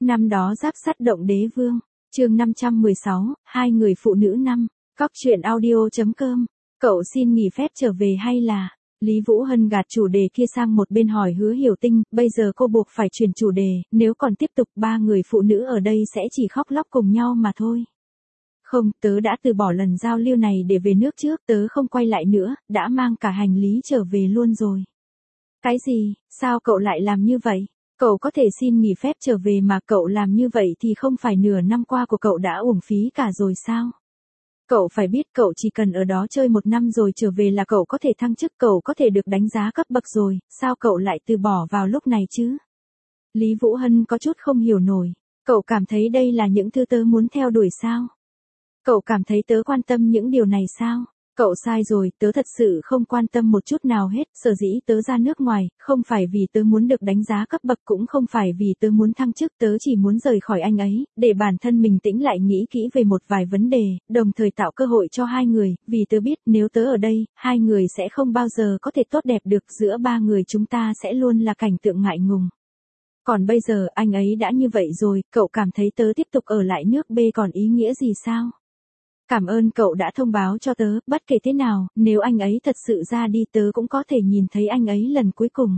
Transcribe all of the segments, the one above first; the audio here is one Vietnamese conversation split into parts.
Năm đó giáp sắt động đế vương, chương 516, hai người phụ nữ năm, Cóc truyện audio.com, cậu xin nghỉ phép trở về hay là... Lý Vũ Hân gạt chủ đề kia sang một bên hỏi Hứa Hiểu Tinh, bây giờ cô buộc phải chuyển chủ đề, nếu còn tiếp tục ba người phụ nữ ở đây sẽ chỉ khóc lóc cùng nhau mà thôi. Không, tớ đã từ bỏ lần giao lưu này để về nước trước, tớ không quay lại nữa, đã mang cả hành lý trở về luôn rồi. Cái gì, sao cậu lại làm như vậy? Cậu có thể xin nghỉ phép trở về mà cậu làm như vậy thì không phải nửa năm qua của cậu đã uổng phí cả rồi sao? Cậu phải biết cậu chỉ cần ở đó chơi 1 năm rồi trở về là cậu có thể thăng chức, cậu có thể được đánh giá cấp bậc rồi, sao cậu lại từ bỏ vào lúc này chứ? Lý Vũ Hân có chút không hiểu nổi, cậu cảm thấy đây là những thứ tớ muốn theo đuổi sao? Cậu cảm thấy tớ quan tâm những điều này sao? Cậu sai rồi, tớ thật sự không quan tâm một chút nào hết, sở dĩ tớ ra nước ngoài, không phải vì tớ muốn được đánh giá cấp bậc, cũng không phải vì tớ muốn thăng chức, tớ chỉ muốn rời khỏi anh ấy, để bản thân mình tĩnh lại nghĩ kỹ về một vài vấn đề, đồng thời tạo cơ hội cho hai người, vì tớ biết nếu tớ ở đây, hai người sẽ không bao giờ có thể tốt đẹp được, giữa ba người chúng ta sẽ luôn là cảnh tượng ngại ngùng. Còn bây giờ anh ấy đã như vậy rồi, cậu cảm thấy tớ tiếp tục ở lại nước B còn ý nghĩa gì sao? Cảm ơn cậu đã thông báo cho tớ, bất kể thế nào, nếu anh ấy thật sự ra đi tớ cũng có thể nhìn thấy anh ấy lần cuối cùng.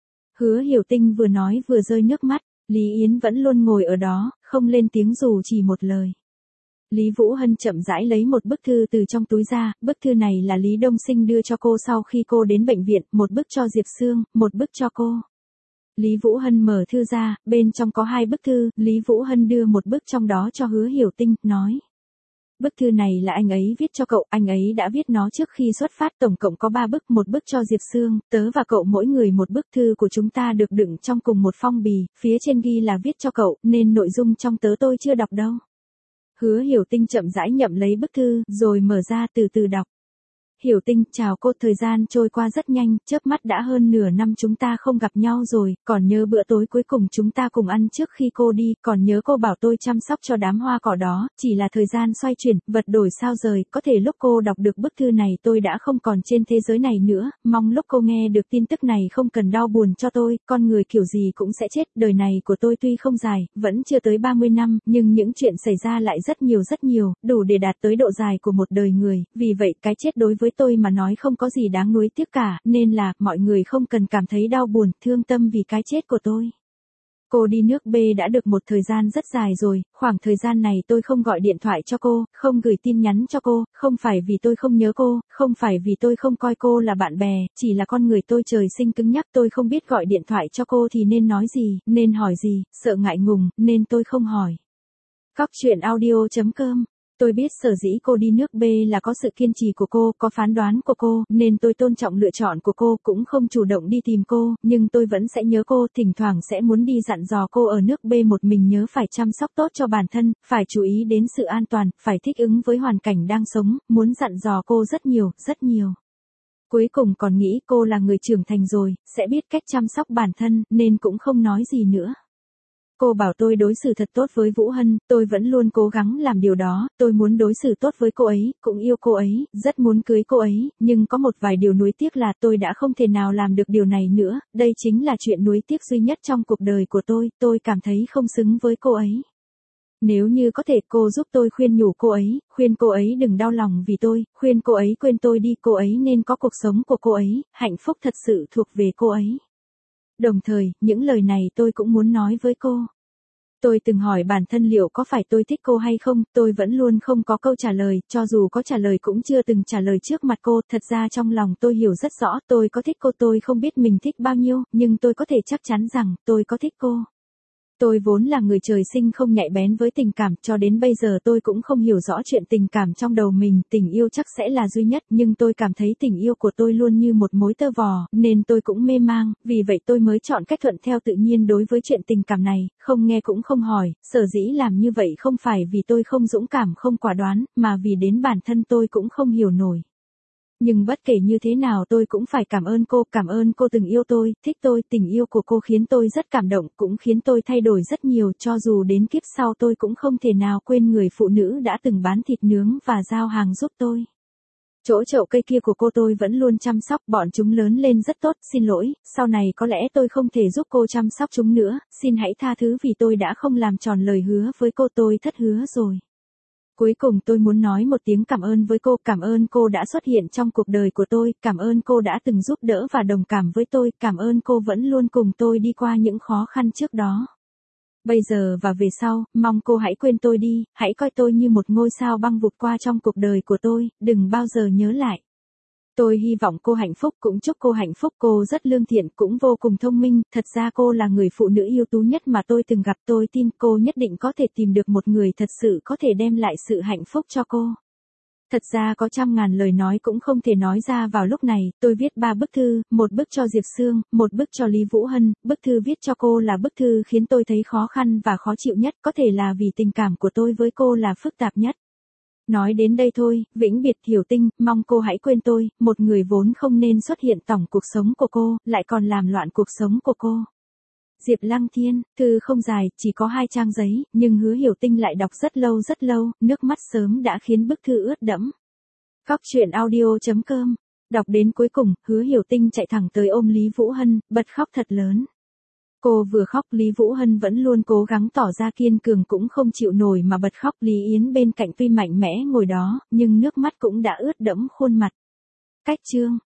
Hứa Hiểu Tinh vừa nói vừa rơi nước mắt, Lý Yến vẫn luôn ngồi ở đó, không lên tiếng dù chỉ một lời. Lý Vũ Hân chậm rãi lấy một bức thư từ trong túi ra, bức thư này là Lý Đông Sinh đưa cho cô sau khi cô đến bệnh viện, một bức cho Diệp Sương, một bức cho cô. Lý Vũ Hân mở thư ra, bên trong có 2 bức thư, Lý Vũ Hân đưa một bức trong đó cho Hứa Hiểu Tinh, nói. Bức thư này là anh ấy viết cho cậu, anh ấy đã viết nó trước khi xuất phát, tổng cộng có 3 bức, một bức cho Diệp Sương, tớ và cậu mỗi người một bức, thư của chúng ta được đựng trong cùng một phong bì, phía trên ghi là viết cho cậu, nên nội dung trong tớ tôi chưa đọc đâu. Hứa Hiểu Tinh chậm rãi nhậm lấy bức thư, rồi mở ra từ từ đọc. Hiểu Tinh, chào cô, thời gian trôi qua rất nhanh, chớp mắt đã hơn nửa năm chúng ta không gặp nhau rồi, còn nhớ bữa tối cuối cùng chúng ta cùng ăn trước khi cô đi, còn nhớ cô bảo tôi chăm sóc cho đám hoa cỏ đó, chỉ là thời gian xoay chuyển, vật đổi sao rời, có thể lúc cô đọc được bức thư này tôi đã không còn trên thế giới này nữa, mong lúc cô nghe được tin tức này không cần đau buồn cho tôi, con người kiểu gì cũng sẽ chết, đời này của tôi tuy không dài, vẫn chưa tới 30 năm, nhưng những chuyện xảy ra lại rất nhiều, đủ để đạt tới độ dài của một đời người, vì vậy cái chết đối với tôi mà nói không có gì đáng nuối tiếc cả, nên là, mọi người không cần cảm thấy đau buồn, thương tâm vì cái chết của tôi. Cô đi nước B đã được một thời gian rất dài rồi, khoảng thời gian này tôi không gọi điện thoại cho cô, không gửi tin nhắn cho cô, không phải vì tôi không nhớ cô, không phải vì tôi không coi cô là bạn bè, chỉ là con người tôi trời sinh cứng nhắc, tôi không biết gọi điện thoại cho cô thì nên nói gì, nên hỏi gì, sợ ngại ngùng, nên tôi không hỏi. Cóc truyện audio.com. Tôi biết sở dĩ cô đi nước B là có sự kiên trì của cô, có phán đoán của cô, nên tôi tôn trọng lựa chọn của cô, cũng không chủ động đi tìm cô, nhưng tôi vẫn sẽ nhớ cô, thỉnh thoảng sẽ muốn đi dặn dò cô ở nước B một mình nhớ phải chăm sóc tốt cho bản thân, phải chú ý đến sự an toàn, phải thích ứng với hoàn cảnh đang sống, muốn dặn dò cô rất nhiều. Cuối cùng còn nghĩ cô là người trưởng thành rồi, sẽ biết cách chăm sóc bản thân, nên cũng không nói gì nữa. Cô bảo tôi đối xử thật tốt với Vũ Hân, tôi vẫn luôn cố gắng làm điều đó, tôi muốn đối xử tốt với cô ấy, cũng yêu cô ấy, rất muốn cưới cô ấy, nhưng có một vài điều nuối tiếc là tôi đã không thể nào làm được điều này nữa, đây chính là chuyện nuối tiếc duy nhất trong cuộc đời của tôi cảm thấy không xứng với cô ấy. Nếu như có thể cô giúp tôi khuyên nhủ cô ấy, khuyên cô ấy đừng đau lòng vì tôi, khuyên cô ấy quên tôi đi, cô ấy nên có cuộc sống của cô ấy, hạnh phúc thật sự thuộc về cô ấy. Đồng thời, những lời này tôi cũng muốn nói với cô. Tôi từng hỏi bản thân liệu có phải tôi thích cô hay không, tôi vẫn luôn không có câu trả lời, cho dù có trả lời cũng chưa từng trả lời trước mặt cô, thật ra trong lòng tôi hiểu rất rõ, tôi có thích cô, tôi không biết mình thích bao nhiêu, nhưng tôi có thể chắc chắn rằng, tôi có thích cô. Tôi vốn là người trời sinh không nhạy bén với tình cảm, cho đến bây giờ tôi cũng không hiểu rõ chuyện tình cảm trong đầu mình, tình yêu chắc sẽ là duy nhất, nhưng tôi cảm thấy tình yêu của tôi luôn như một mối tơ vò, nên tôi cũng mê mang, vì vậy tôi mới chọn cách thuận theo tự nhiên đối với chuyện tình cảm này, không nghe cũng không hỏi, sở dĩ làm như vậy không phải vì tôi không dũng cảm không quả đoán, mà vì đến bản thân tôi cũng không hiểu nổi. Nhưng bất kể như thế nào tôi cũng phải cảm ơn cô từng yêu tôi, thích tôi, tình yêu của cô khiến tôi rất cảm động, cũng khiến tôi thay đổi rất nhiều, cho dù đến kiếp sau tôi cũng không thể nào quên người phụ nữ đã từng bán thịt nướng và giao hàng giúp tôi. Chỗ chậu cây kia của cô tôi vẫn luôn chăm sóc, bọn chúng lớn lên rất tốt, xin lỗi, sau này có lẽ tôi không thể giúp cô chăm sóc chúng nữa, xin hãy tha thứ vì tôi đã không làm tròn lời hứa với cô, tôi thất hứa rồi. Cuối cùng tôi muốn nói một tiếng cảm ơn với cô, cảm ơn cô đã xuất hiện trong cuộc đời của tôi, cảm ơn cô đã từng giúp đỡ và đồng cảm với tôi, cảm ơn cô vẫn luôn cùng tôi đi qua những khó khăn trước đó. Bây giờ và về sau, mong cô hãy quên tôi đi, hãy coi tôi như một ngôi sao băng vụt qua trong cuộc đời của tôi, đừng bao giờ nhớ lại. Tôi hy vọng cô hạnh phúc, cũng chúc cô hạnh phúc, cô rất lương thiện, cũng vô cùng thông minh, thật ra cô là người phụ nữ ưu tú nhất mà tôi từng gặp, tôi tin cô nhất định có thể tìm được một người thật sự có thể đem lại sự hạnh phúc cho cô. Thật ra có trăm ngàn lời nói cũng không thể nói ra vào lúc này, tôi viết 3 bức thư, một bức cho Diệp Sương, một bức cho Lý Vũ Hân, bức thư viết cho cô là bức thư khiến tôi thấy khó khăn và khó chịu nhất, có thể là vì tình cảm của tôi với cô là phức tạp nhất. Nói đến đây thôi, vĩnh biệt Hiểu Tinh, mong cô hãy quên tôi, một người vốn không nên xuất hiện tổng cuộc sống của cô, lại còn làm loạn cuộc sống của cô. Diệp Lăng Thiên, thư không dài, chỉ có 2 trang giấy, nhưng Hứa Hiểu Tinh lại đọc rất lâu, nước mắt sớm đã khiến bức thư ướt đẫm. Cóc truyện audio.com, đọc đến cuối cùng, Hứa Hiểu Tinh chạy thẳng tới ôm Lý Vũ Hân, bật khóc thật lớn. Cô vừa khóc, Lý Vũ Hân vẫn luôn cố gắng tỏ ra kiên cường cũng không chịu nổi mà bật khóc, Lý Yến bên cạnh tuy mạnh mẽ ngồi đó, nhưng nước mắt cũng đã ướt đẫm khuôn mặt. Cách chương